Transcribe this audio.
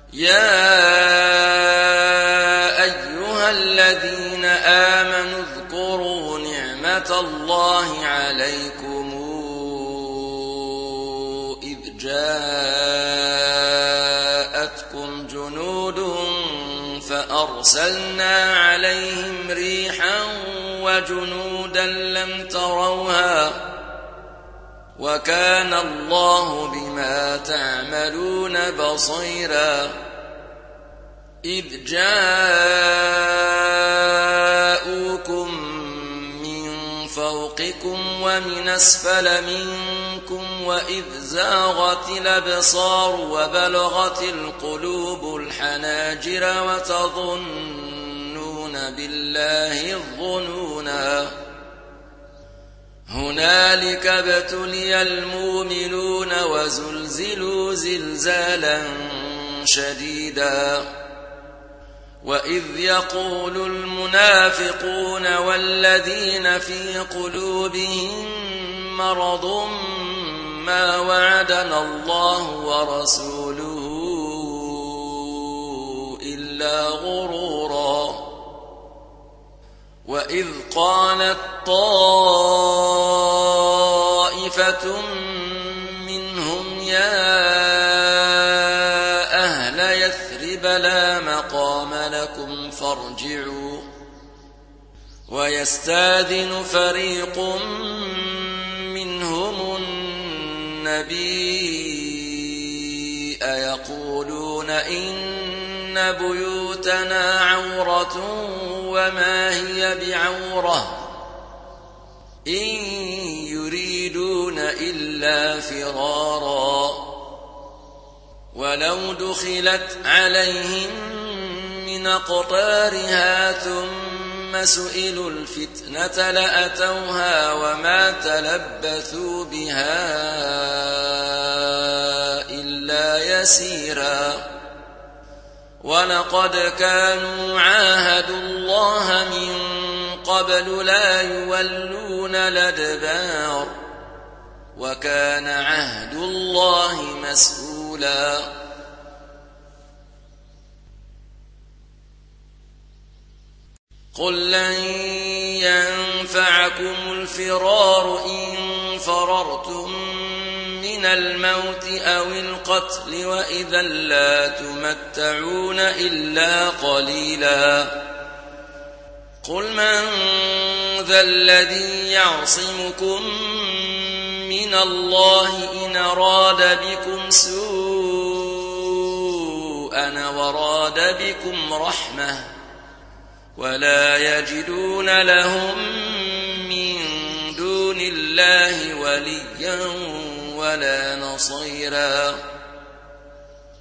يا أيها الذين آمنوا اذكروا نعمة الله عليكم إذ جاءتكم جنود فأرسلنا عليهم ريحا وجنودا لم تروها وكان الله بما تعملون بصيرا إذ جاءوكم من فوقكم ومن أسفل منكم وإذ زاغت الأبصار وبلغت القلوب الحناجر وتظنون بالله الظنونا هنالك ابتلي المؤمنون وزلزلوا زلزالا شديدا وإذ يقول المنافقون والذين في قلوبهم مرض ما وعدنا الله ورسوله إلا غرورا وإذ قالت طائفة منهم يا أهل يثرب لا مقام لكم فارجعوا ويستاذن فريق منهم النبي يقولون إن بيوتنا عورة وما هي بعورة إن يريدون إلا فرارا ولو دخلت عليهم من أقطارها ثم سئلوا الفتنة لأتوها وما تلبثوا بها إلا يسيرا ولقد كانوا عاهدوا الله من قبل لا يولون الأدبار وكان عهد الله مسؤولا قل لن ينفعكم الفرار إن فررتم من الموت أو القتل وإذا لا تمتعون إلا قليلا قل من ذا الذي يعصمكم من الله إن أراد بكم سوءا وراد بكم رحمة ولا يجدون لهم من دون الله وليا ولا نصيرا